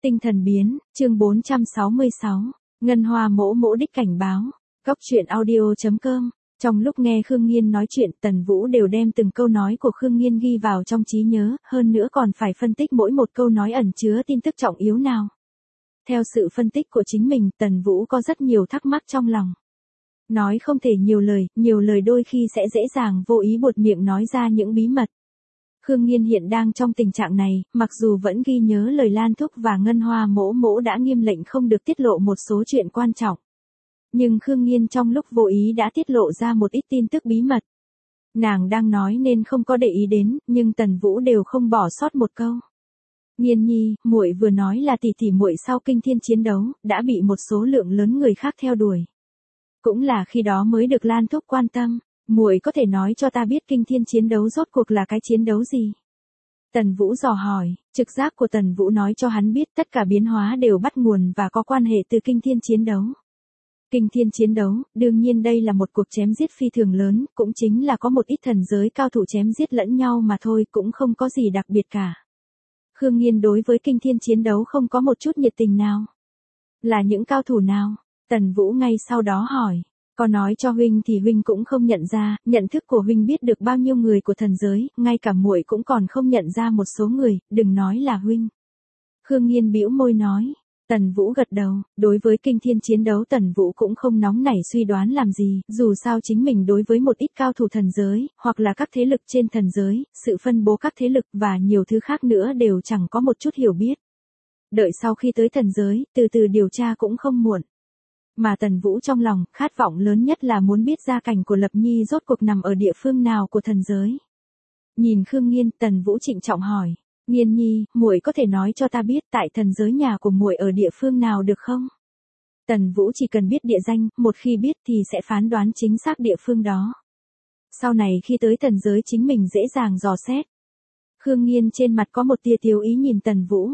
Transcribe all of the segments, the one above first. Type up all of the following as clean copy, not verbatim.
Tinh thần biến, chương 466, Ngân Hoa mỗ mỗ đích cảnh báo, góc truyện audio.com. Trong lúc nghe Khương Nghiên nói chuyện, Tần Vũ đều đem từng câu nói của Khương Nghiên ghi vào trong trí nhớ, hơn nữa còn phải phân tích mỗi một câu nói ẩn chứa tin tức trọng yếu nào. Theo sự phân tích của chính mình, Tần Vũ có rất nhiều thắc mắc trong lòng. Nói không thể nhiều lời đôi khi sẽ dễ dàng vô ý buột miệng nói ra những bí mật. Khương Nghiên hiện đang trong tình trạng này, mặc dù vẫn ghi nhớ lời Lan Thúc và Ngân Hoa mỗ mỗ đã nghiêm lệnh không được tiết lộ một số chuyện quan trọng. Nhưng Khương Nghiên trong lúc vô ý đã tiết lộ ra một ít tin tức bí mật. Nàng đang nói nên không có để ý đến, nhưng Tần Vũ đều không bỏ sót một câu. Nghiên nhi, muội vừa nói là tỷ tỷ muội sau kinh thiên chiến đấu, đã bị một số lượng lớn người khác theo đuổi. Cũng là khi đó mới được Lan Thúc quan tâm. Muội có thể nói cho ta biết kinh thiên chiến đấu rốt cuộc là cái chiến đấu gì? Tần Vũ dò hỏi, trực giác của Tần Vũ nói cho hắn biết tất cả biến hóa đều bắt nguồn và có quan hệ từ kinh thiên chiến đấu. Kinh thiên chiến đấu, đương nhiên đây là một cuộc chém giết phi thường lớn, cũng chính là có một ít thần giới cao thủ chém giết lẫn nhau mà thôi, cũng không có gì đặc biệt cả. Khương Nghiên đối với kinh thiên chiến đấu không có một chút nhiệt tình nào. Là những cao thủ nào? Tần Vũ ngay sau đó hỏi. Có nói cho huynh thì huynh cũng không nhận ra, nhận thức của huynh biết được bao nhiêu người của thần giới, ngay cả muội cũng còn không nhận ra một số người, đừng nói là huynh. Khương Nghiên bĩu môi nói. Tần Vũ gật đầu, đối với kinh thiên chiến đấu Tần Vũ cũng không nóng nảy suy đoán làm gì, dù sao chính mình đối với một ít cao thủ thần giới, hoặc là các thế lực trên thần giới, sự phân bố các thế lực và nhiều thứ khác nữa đều chẳng có một chút hiểu biết. Đợi sau khi tới thần giới, từ từ điều tra cũng không muộn. Mà Tần Vũ trong lòng, khát vọng lớn nhất là muốn biết gia cảnh của Lập Nhi rốt cuộc nằm ở địa phương nào của thần giới. Nhìn Khương Nghiên, Tần Vũ trịnh trọng hỏi, Nghiên nhi, muội có thể nói cho ta biết tại thần giới nhà của muội ở địa phương nào được không? Tần Vũ chỉ cần biết địa danh, một khi biết thì sẽ phán đoán chính xác địa phương đó. Sau này khi tới thần giới chính mình dễ dàng dò xét. Khương Nghiên trên mặt có một tia tiêu ý nhìn Tần Vũ.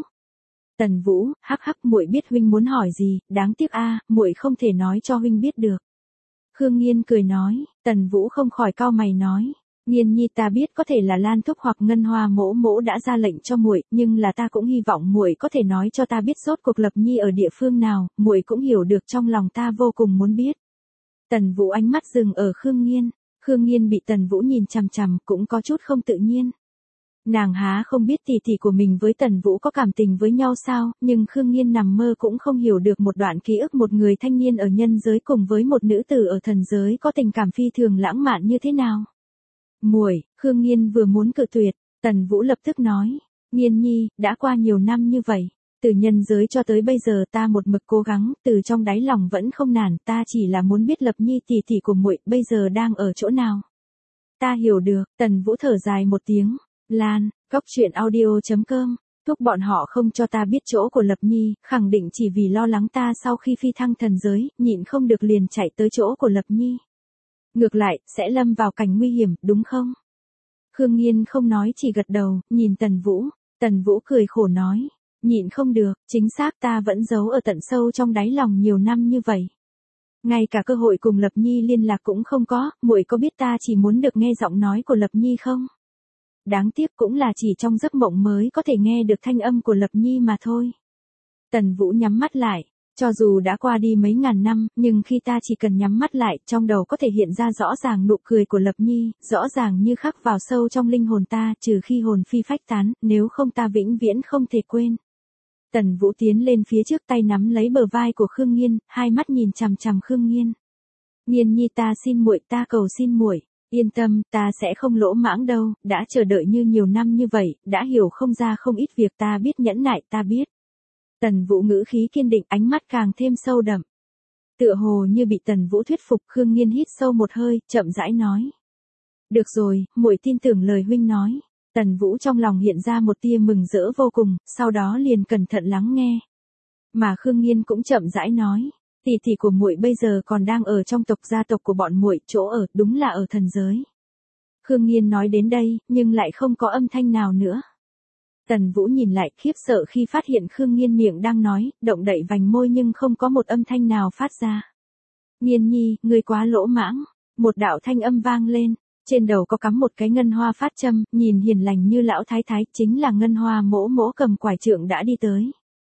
Tần Vũ, hắc hắc, muội biết huynh muốn hỏi gì, đáng tiếc muội không thể nói cho huynh biết được. Khương Nghiên cười nói. Tần Vũ không khỏi cau mày nói, Nghiên nhi, ta biết có thể là Lan Thúc hoặc Ngân Hoa mỗ mỗ đã ra lệnh cho muội, nhưng là ta cũng hy vọng muội có thể nói cho ta biết rốt cuộc Lập Nhi ở địa phương nào, muội cũng hiểu được trong lòng ta vô cùng muốn biết. Tần Vũ ánh mắt dừng ở Khương Nghiên. Khương Nghiên bị Tần Vũ nhìn chằm chằm cũng có chút không tự nhiên. Nàng há không biết tỷ tỷ của mình với Tần Vũ có cảm tình với nhau sao, nhưng Khương Nghiên nằm mơ cũng không hiểu được một đoạn ký ức một người thanh niên ở nhân giới cùng với một nữ tử ở thần giới có tình cảm phi thường lãng mạn như thế nào. Muội, Khương Nghiên vừa muốn cự tuyệt, Tần Vũ lập tức nói, Nghiên nhi, đã qua nhiều năm như vậy, từ nhân giới cho tới bây giờ ta một mực cố gắng, từ trong đáy lòng vẫn không nản, ta chỉ là muốn biết Lập Nhi tỷ tỷ của muội bây giờ đang ở chỗ nào. Ta hiểu được, Tần Vũ thở dài một tiếng. Lan, góc truyện audio.com, thúc bọn họ không cho ta biết chỗ của Lập Nhi, khẳng định chỉ vì lo lắng ta sau khi phi thăng thần giới, nhịn không được liền chạy tới chỗ của Lập Nhi. Ngược lại, sẽ lâm vào cảnh nguy hiểm, đúng không? Khương Nghiên không nói chỉ gật đầu, nhìn Tần Vũ. Tần Vũ cười khổ nói, nhịn không được, chính xác ta vẫn giấu ở tận sâu trong đáy lòng nhiều năm như vậy. Ngay cả cơ hội cùng Lập Nhi liên lạc cũng không có, muội có biết ta chỉ muốn được nghe giọng nói của Lập Nhi không? Đáng tiếc cũng là chỉ trong giấc mộng mới có thể nghe được thanh âm của Lập Nhi mà thôi. Tần Vũ nhắm mắt lại, cho dù đã qua đi mấy ngàn năm, nhưng khi ta chỉ cần nhắm mắt lại, trong đầu có thể hiện ra rõ ràng nụ cười của Lập Nhi, rõ ràng như khắc vào sâu trong linh hồn ta, trừ khi hồn phi phách tán, nếu không ta vĩnh viễn không thể quên. Tần Vũ tiến lên phía trước, tay nắm lấy bờ vai của Khương Nghiên, hai mắt nhìn chằm chằm Khương Nghiên. Nghiên nhi, ta xin muội, ta cầu xin muội. Yên tâm, ta sẽ không lỗ mãng đâu, đã chờ đợi như nhiều năm như vậy, đã hiểu không ra không ít việc, ta biết nhẫn nại, ta biết. Tần Vũ ngữ khí kiên định, ánh mắt càng thêm sâu đậm. Tựa hồ như bị Tần Vũ thuyết phục, Khương Nghiên hít sâu một hơi, chậm rãi nói. Được rồi, muội tin tưởng lời huynh nói. Tần Vũ trong lòng hiện ra một tia mừng rỡ vô cùng, sau đó liền cẩn thận lắng nghe. Mà Khương Nghiên cũng chậm rãi nói. Tỷ tỷ của muội bây giờ còn đang ở trong gia tộc của bọn muội, chỗ ở đúng là ở thần giới. Khương Nghiên nói đến đây, nhưng lại không có âm thanh nào nữa. Tần Vũ nhìn lại, khiếp sợ khi phát hiện Khương Nghiên miệng đang nói, động đậy vành môi nhưng không có một âm thanh nào phát ra. Nghiên nhi, ngươi quá lỗ mãng. Một đạo thanh âm vang lên, trên đầu có cắm một cái ngân hoa phát châm, nhìn hiền lành như lão thái thái, chính là Ngân Hoa mỗ mỗ cầm quải trượng đã đi tới.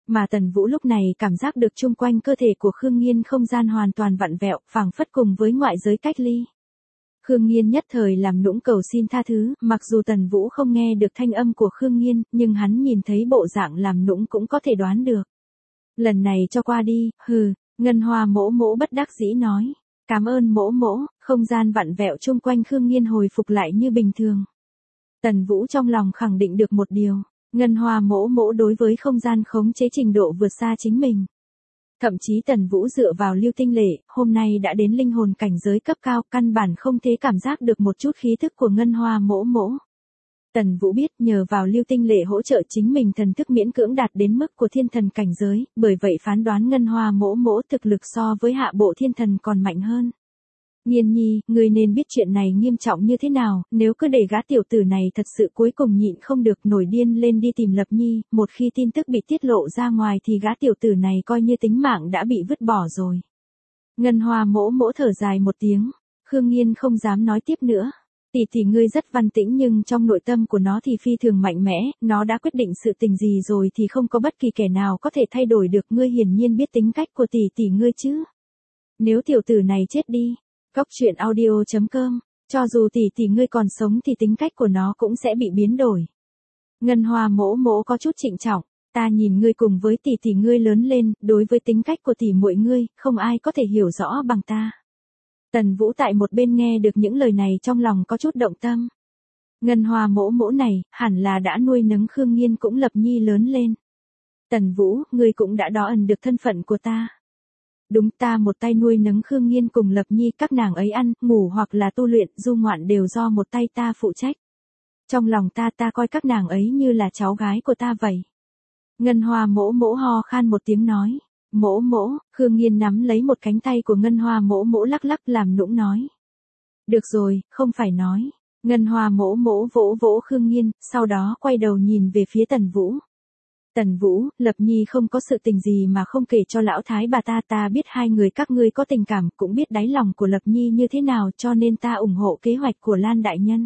Mà Tần Vũ lúc này cảm giác được chung quanh cơ thể của Khương Nghiên không gian hoàn toàn vặn vẹo, phảng phất cùng với ngoại giới cách ly. Khương Nghiên nhất thời làm nũng cầu xin tha thứ, mặc dù Tần Vũ không nghe được thanh âm của Khương Nghiên, nhưng hắn nhìn thấy bộ dạng làm nũng cũng có thể đoán được. Lần này cho qua đi, hừ, Ngân Hoa mỗ mỗ bất đắc dĩ nói. Cảm ơn mỗ mỗ, không gian vặn vẹo chung quanh Khương Nghiên hồi phục lại như bình thường. Tần Vũ trong lòng khẳng định được một điều, Ngân Hoa mỗ mỗ đối với không gian khống chế trình độ vượt xa chính mình. Thậm chí Tần Vũ dựa vào Lưu Tinh Lệ, hôm nay đã đến linh hồn cảnh giới cấp cao, căn bản không thể cảm giác được một chút khí thức của Ngân Hoa mỗ mỗ. Tần Vũ biết nhờ vào Lưu Tinh Lệ hỗ trợ chính mình thần thức miễn cưỡng đạt đến mức của thiên thần cảnh giới, bởi vậy phán đoán Ngân Hoa mỗ mỗ thực lực so với hạ bộ thiên thần còn mạnh hơn. Nghiên nhi, người nên biết chuyện này nghiêm trọng như thế nào, nếu cứ để gã tiểu tử này thật sự cuối cùng nhịn không được nổi điên lên đi tìm Lập Nhi, một khi tin tức bị tiết lộ ra ngoài thì gã tiểu tử này coi như tính mạng đã bị vứt bỏ rồi. Ngân Hoa mỗ mỗ thở dài một tiếng, Khương Nghiên không dám nói tiếp nữa. Tỷ ngươi rất văn tĩnh nhưng trong nội tâm của nó thì phi thường mạnh mẽ, nó đã quyết định sự tình gì rồi thì không có bất kỳ kẻ nào có thể thay đổi được, ngươi hiển nhiên biết tính cách của tỷ ngươi chứ. Nếu tiểu tử này chết đi, Cóc truyện audio.com, cho dù tỷ ngươi còn sống thì tính cách của nó cũng sẽ bị biến đổi. Ngân Hoa mỗ mỗ có chút trịnh trọng, ta nhìn ngươi cùng với tỷ ngươi lớn lên, đối với tính cách của tỷ muội ngươi, không ai có thể hiểu rõ bằng ta. Tần Vũ tại một bên nghe được những lời này trong lòng có chút động tâm. Ngân Hoa mỗ mỗ này, hẳn là đã nuôi nấng Khương Nghiên cũng Lập Nhi lớn lên. Tần Vũ, ngươi cũng đã đo ẩn được thân phận của ta. Đúng, ta một tay nuôi nấng Khương Nghiên cùng Lập Nhi, các nàng ấy ăn, ngủ hoặc là tu luyện, du ngoạn đều do một tay ta phụ trách. Trong lòng ta coi các nàng ấy như là cháu gái của ta vậy. Ngân Hoa mỗ mỗ ho khan một tiếng nói. Mỗ mỗ, Khương Nghiên nắm lấy một cánh tay của Ngân Hoa mỗ mỗ lắc lắc làm nũng nói. Được rồi, không phải nói. Ngân Hoa mỗ mỗ vỗ vỗ Khương Nghiên, sau đó quay đầu nhìn về phía Tần Vũ. Tần Vũ, Lập Nhi không có sự tình gì mà không kể cho lão thái bà ta biết hai người các ngươi có tình cảm, cũng biết đáy lòng của Lập Nhi như thế nào, cho nên ta ủng hộ kế hoạch của Lan đại nhân.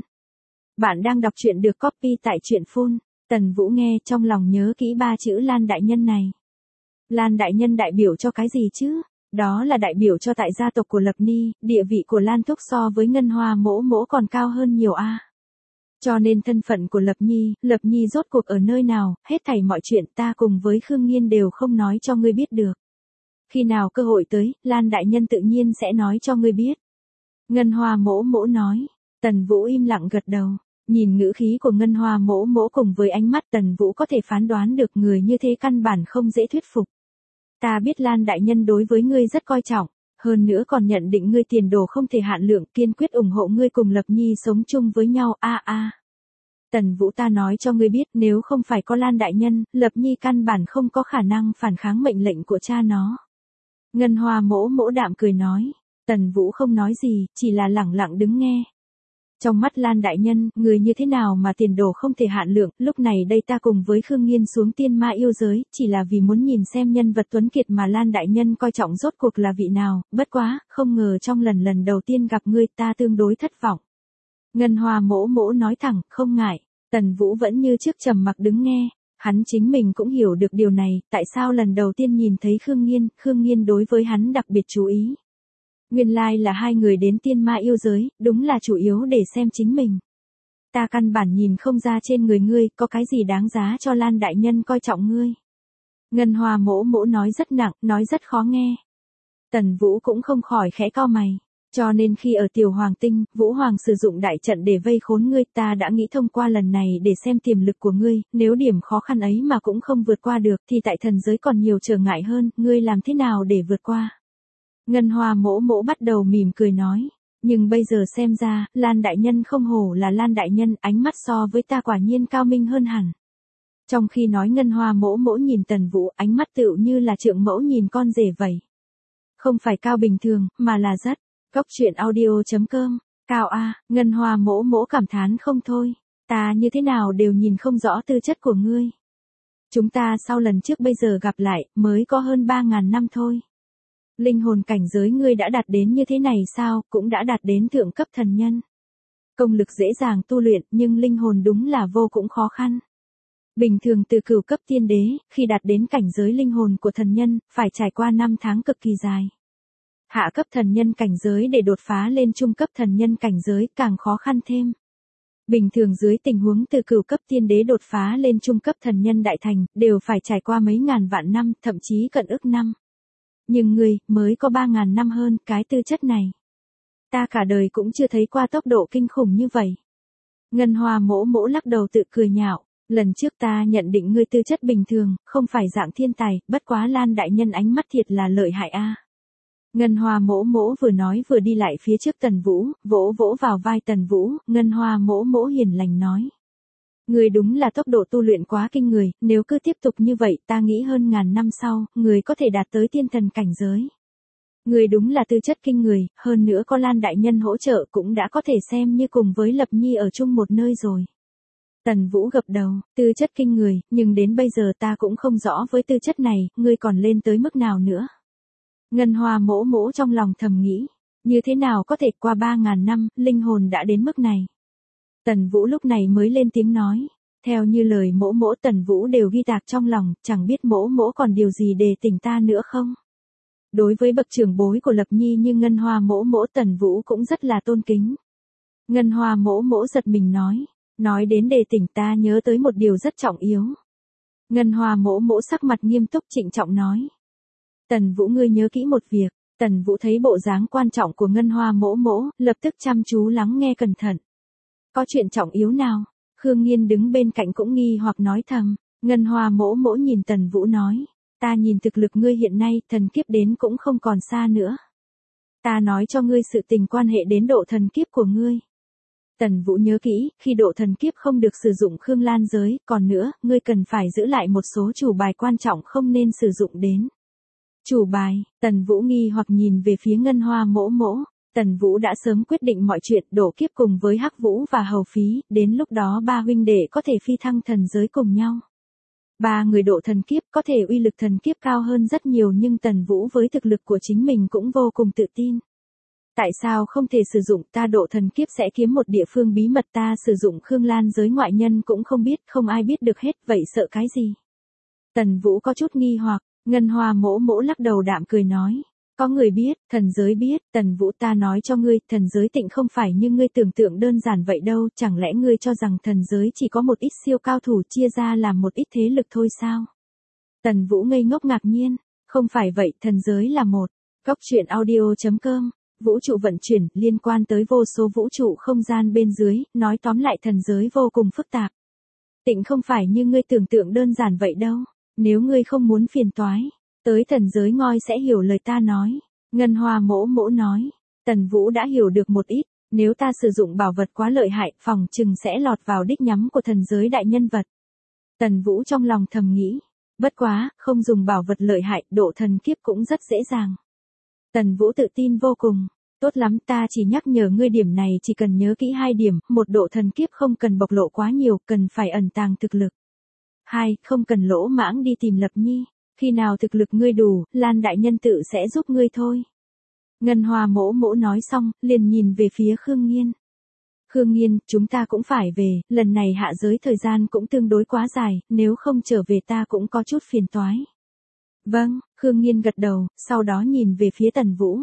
Bạn đang đọc truyện được copy tại truyện Phun. Tần Vũ nghe trong lòng nhớ kỹ ba chữ Lan đại nhân này. Lan đại nhân đại biểu cho cái gì chứ? Đó là đại biểu cho tại gia tộc của Lập Nhi, địa vị của Lan thúc so với Ngân Hoa mỗ mỗ còn cao hơn nhiều a. Cho nên thân phận của Lập Nhi rốt cuộc ở nơi nào, hết thảy mọi chuyện ta cùng với Khương Nghiên đều không nói cho ngươi biết được. Khi nào cơ hội tới, Lan đại nhân tự nhiên sẽ nói cho ngươi biết. Ngân Hoa mỗ mỗ nói. Tần Vũ im lặng gật đầu. Nhìn ngữ khí của Ngân Hoa mỗ mỗ cùng với ánh mắt Tần Vũ có thể phán đoán được người như thế căn bản không dễ thuyết phục. Ta biết Lan đại nhân đối với ngươi rất coi trọng, hơn nữa còn nhận định ngươi tiền đồ không thể hạn lượng, kiên quyết ủng hộ ngươi cùng Lập Nhi sống chung với nhau a. Tần Vũ, ta nói cho ngươi biết, nếu không phải có Lan đại nhân, Lập Nhi căn bản không có khả năng phản kháng mệnh lệnh của cha nó. Ngân Hoa mỗ mỗ đạm cười nói. Tần Vũ không nói gì, chỉ là lẳng lặng đứng nghe. Trong mắt Lan đại nhân, người như thế nào mà tiền đồ không thể hạn lượng, lúc này đây ta cùng với Khương Nghiên xuống tiên ma yêu giới, chỉ là vì muốn nhìn xem nhân vật tuấn kiệt mà Lan đại nhân coi trọng rốt cuộc là vị nào, bất quá, không ngờ trong lần đầu tiên gặp ngươi ta tương đối thất vọng. Ngân Hoa mỗ mỗ nói thẳng, không ngại. Tần Vũ vẫn như trước trầm mặc đứng nghe, hắn chính mình cũng hiểu được điều này, tại sao lần đầu tiên nhìn thấy Khương Nghiên đối với hắn đặc biệt chú ý. Nguyên lai là hai người đến tiên ma yêu giới, đúng là chủ yếu để xem chính mình. Ta căn bản nhìn không ra trên người ngươi có cái gì đáng giá cho Lan đại nhân coi trọng ngươi. Ngân Hoa mỗ mỗ nói rất nặng, nói rất khó nghe. Tần Vũ cũng không khỏi khẽ cau mày. Cho nên khi ở Tiểu Hoàng Tinh, Vũ Hoàng sử dụng đại trận để vây khốn ngươi, ta đã nghĩ thông qua lần này để xem tiềm lực của ngươi, nếu điểm khó khăn ấy mà cũng không vượt qua được thì tại thần giới còn nhiều trở ngại hơn, ngươi làm thế nào để vượt qua? Ngân Hoa mỗ mỗ bắt đầu mỉm cười nói, nhưng bây giờ xem ra, Lan đại nhân không hổ là Lan đại nhân, ánh mắt so với ta quả nhiên cao minh hơn hẳn. Trong khi nói Ngân Hoa mỗ mỗ nhìn Tần Vũ, ánh mắt tựu như là trượng mẫu nhìn con rể vậy. Không phải cao bình thường, mà là rất. Cóc truyện audio.com, cao a. Ngân Hoa mỗ mỗ cảm thán không thôi. Ta như thế nào đều nhìn không rõ tư chất của ngươi. Chúng ta sau lần trước bây giờ gặp lại, mới có hơn 3.000 năm thôi. Linh hồn cảnh giới ngươi đã đạt đến như thế này sao, cũng đã đạt đến thượng cấp thần nhân. Công lực dễ dàng tu luyện, nhưng linh hồn đúng là vô cùng khó khăn. Bình thường từ cửu cấp tiên đế, khi đạt đến cảnh giới linh hồn của thần nhân, phải trải qua 5 tháng cực kỳ dài. Hạ cấp thần nhân cảnh giới để đột phá lên trung cấp thần nhân cảnh giới càng khó khăn thêm. Bình thường dưới tình huống từ cửu cấp tiên đế đột phá lên trung cấp thần nhân đại thành, đều phải trải qua mấy ngàn vạn năm, thậm chí cận ức năm. Nhưng ngươi, mới có 3.000 năm hơn, cái tư chất này. Ta cả đời cũng chưa thấy qua tốc độ kinh khủng như vậy. Ngân Hoa mỗ mỗ lắc đầu tự cười nhạo, lần trước ta nhận định ngươi tư chất bình thường, không phải dạng thiên tài, bất quá Lan đại nhân ánh mắt thiệt là lợi hại a. Ngân Hoa mỗ mỗ vừa nói vừa đi lại phía trước Tần Vũ, vỗ vỗ vào vai Tần Vũ, Ngân Hoa mỗ mỗ hiền lành nói. Người đúng là tốc độ tu luyện quá kinh người, nếu cứ tiếp tục như vậy ta nghĩ hơn ngàn năm sau, người có thể đạt tới tiên thần cảnh giới. Người đúng là tư chất kinh người, hơn nữa có Lan đại nhân hỗ trợ cũng đã có thể xem như cùng với Lập Nhi ở chung một nơi rồi. Tần Vũ gật đầu, tư chất kinh người, nhưng đến bây giờ ta cũng không rõ với tư chất này, ngươi còn lên tới mức nào nữa. Ngân Hoa mỗ mỗ trong lòng thầm nghĩ, như thế nào có thể qua 3.000 năm, linh hồn đã đến mức này. Tần Vũ lúc này mới lên tiếng nói, theo như lời mỗ mỗ Tần Vũ đều ghi tạc trong lòng, chẳng biết mỗ mỗ còn điều gì để tỉnh ta nữa không. Đối với bậc trưởng bối của Lập Nhi như Ngân Hoa mỗ mỗ Tần Vũ cũng rất là tôn kính. Ngân Hoa mỗ mỗ giật mình nói đến đề tỉnh ta nhớ tới một điều rất trọng yếu. Ngân Hoa mỗ mỗ sắc mặt nghiêm túc trịnh trọng nói. Tần Vũ ngươi nhớ kỹ một việc. Tần Vũ thấy bộ dáng quan trọng của Ngân Hoa mỗ mỗ, lập tức chăm chú lắng nghe cẩn thận. Có chuyện trọng yếu nào? Khương Nghiên đứng bên cạnh cũng nghi hoặc nói thầm. Ngân Hoa mỗ mỗ nhìn Tần Vũ nói. Ta nhìn thực lực ngươi hiện nay, thần kiếp đến cũng không còn xa nữa. Ta nói cho ngươi sự tình quan hệ đến độ thần kiếp của ngươi. Tần Vũ nhớ kỹ, khi độ thần kiếp không được sử dụng Khương Lan giới, còn nữa, ngươi cần phải giữ lại một số chủ bài quan trọng không nên sử dụng đến. Chủ bài, Tần Vũ nghi hoặc nhìn về phía Ngân Hoa mỗ mỗ. Tần Vũ đã sớm quyết định mọi chuyện độ kiếp cùng với Hắc Vũ và Hầu Phí, đến lúc đó ba huynh đệ có thể phi thăng thần giới cùng nhau. Ba người độ thần kiếp có thể uy lực thần kiếp cao hơn rất nhiều nhưng Tần Vũ với thực lực của chính mình cũng vô cùng tự tin. Tại sao không thể sử dụng ta độ thần kiếp sẽ kiếm một địa phương bí mật ta sử dụng Khương Lan giới ngoại nhân cũng không biết, không ai biết được hết, vậy sợ cái gì? Tần Vũ có chút nghi hoặc, Ngân Hoa mỗ mỗ lắc đầu đạm cười nói. Có người biết, thần giới biết, Tần Vũ ta nói cho ngươi, thần giới tịnh không phải như ngươi tưởng tượng đơn giản vậy đâu, chẳng lẽ ngươi cho rằng thần giới chỉ có một ít siêu cao thủ chia ra làm một ít thế lực thôi sao? Tần Vũ ngây ngốc ngạc nhiên, không phải vậy, thần giới là một. Góc truyện audio.com, vũ trụ vận chuyển, liên quan tới vô số vũ trụ không gian bên dưới, nói tóm lại thần giới vô cùng phức tạp. Tịnh không phải như ngươi tưởng tượng đơn giản vậy đâu, nếu ngươi không muốn phiền toái. Tới thần giới ngoi sẽ hiểu lời ta nói. Ngân Hoa mỗ mỗ nói. Tần Vũ đã hiểu được một ít. Nếu ta sử dụng bảo vật quá lợi hại, phòng chừng sẽ lọt vào đích nhắm của thần giới đại nhân vật. Tần Vũ trong lòng thầm nghĩ. Bất quá, không dùng bảo vật lợi hại, độ thần kiếp cũng rất dễ dàng. Tần Vũ tự tin vô cùng. Tốt lắm, ta chỉ nhắc nhở ngươi điểm này, chỉ cần nhớ kỹ 2 điểm. Một, độ thần kiếp không cần bộc lộ quá nhiều, cần phải ẩn tàng thực lực. 2, không cần lỗ mãng đi tìm Lập Nhi. Khi nào thực lực ngươi đủ, Lan đại nhân tự sẽ giúp ngươi thôi. Ngân Hoa mỗ mỗ nói xong, liền nhìn về phía Khương Nghiên. Khương Nghiên, chúng ta cũng phải về, lần này hạ giới thời gian cũng tương đối quá dài, nếu không trở về ta cũng có chút phiền toái. Vâng, Khương Nghiên gật đầu, sau đó nhìn về phía Tần Vũ.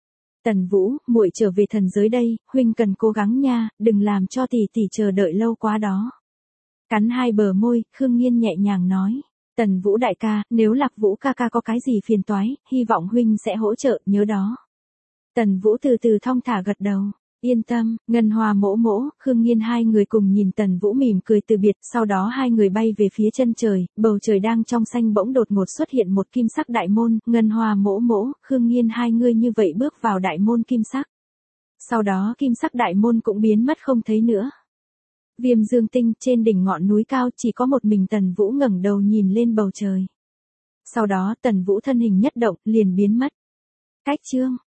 Tần Vũ, muội trở về thần giới đây, huynh cần cố gắng nha, đừng làm cho tỷ tỷ chờ đợi lâu quá đó. Cắn 2 bờ môi, Khương Nghiên nhẹ nhàng nói. Tần Vũ đại ca, nếu Lạc Vũ ca ca có cái gì phiền toái, hy vọng huynh sẽ hỗ trợ, nhớ đó. Tần Vũ từ từ thong thả gật đầu. Yên tâm, Ngân Hoa mỗ mỗ, Khương Nghiên hai người cùng nhìn Tần Vũ mỉm cười từ biệt, sau đó hai người bay về phía chân trời, bầu trời đang trong xanh bỗng đột ngột xuất hiện một kim sắc đại môn, Ngân Hoa mỗ mỗ, Khương Nghiên hai người như vậy bước vào đại môn kim sắc. Sau đó kim sắc đại môn cũng biến mất không thấy nữa. Viêm Dương Tinh, trên đỉnh ngọn núi cao chỉ có một mình Tần Vũ ngẩng đầu nhìn lên bầu trời. Sau đó Tần Vũ thân hình nhất động, liền biến mất. Cách chương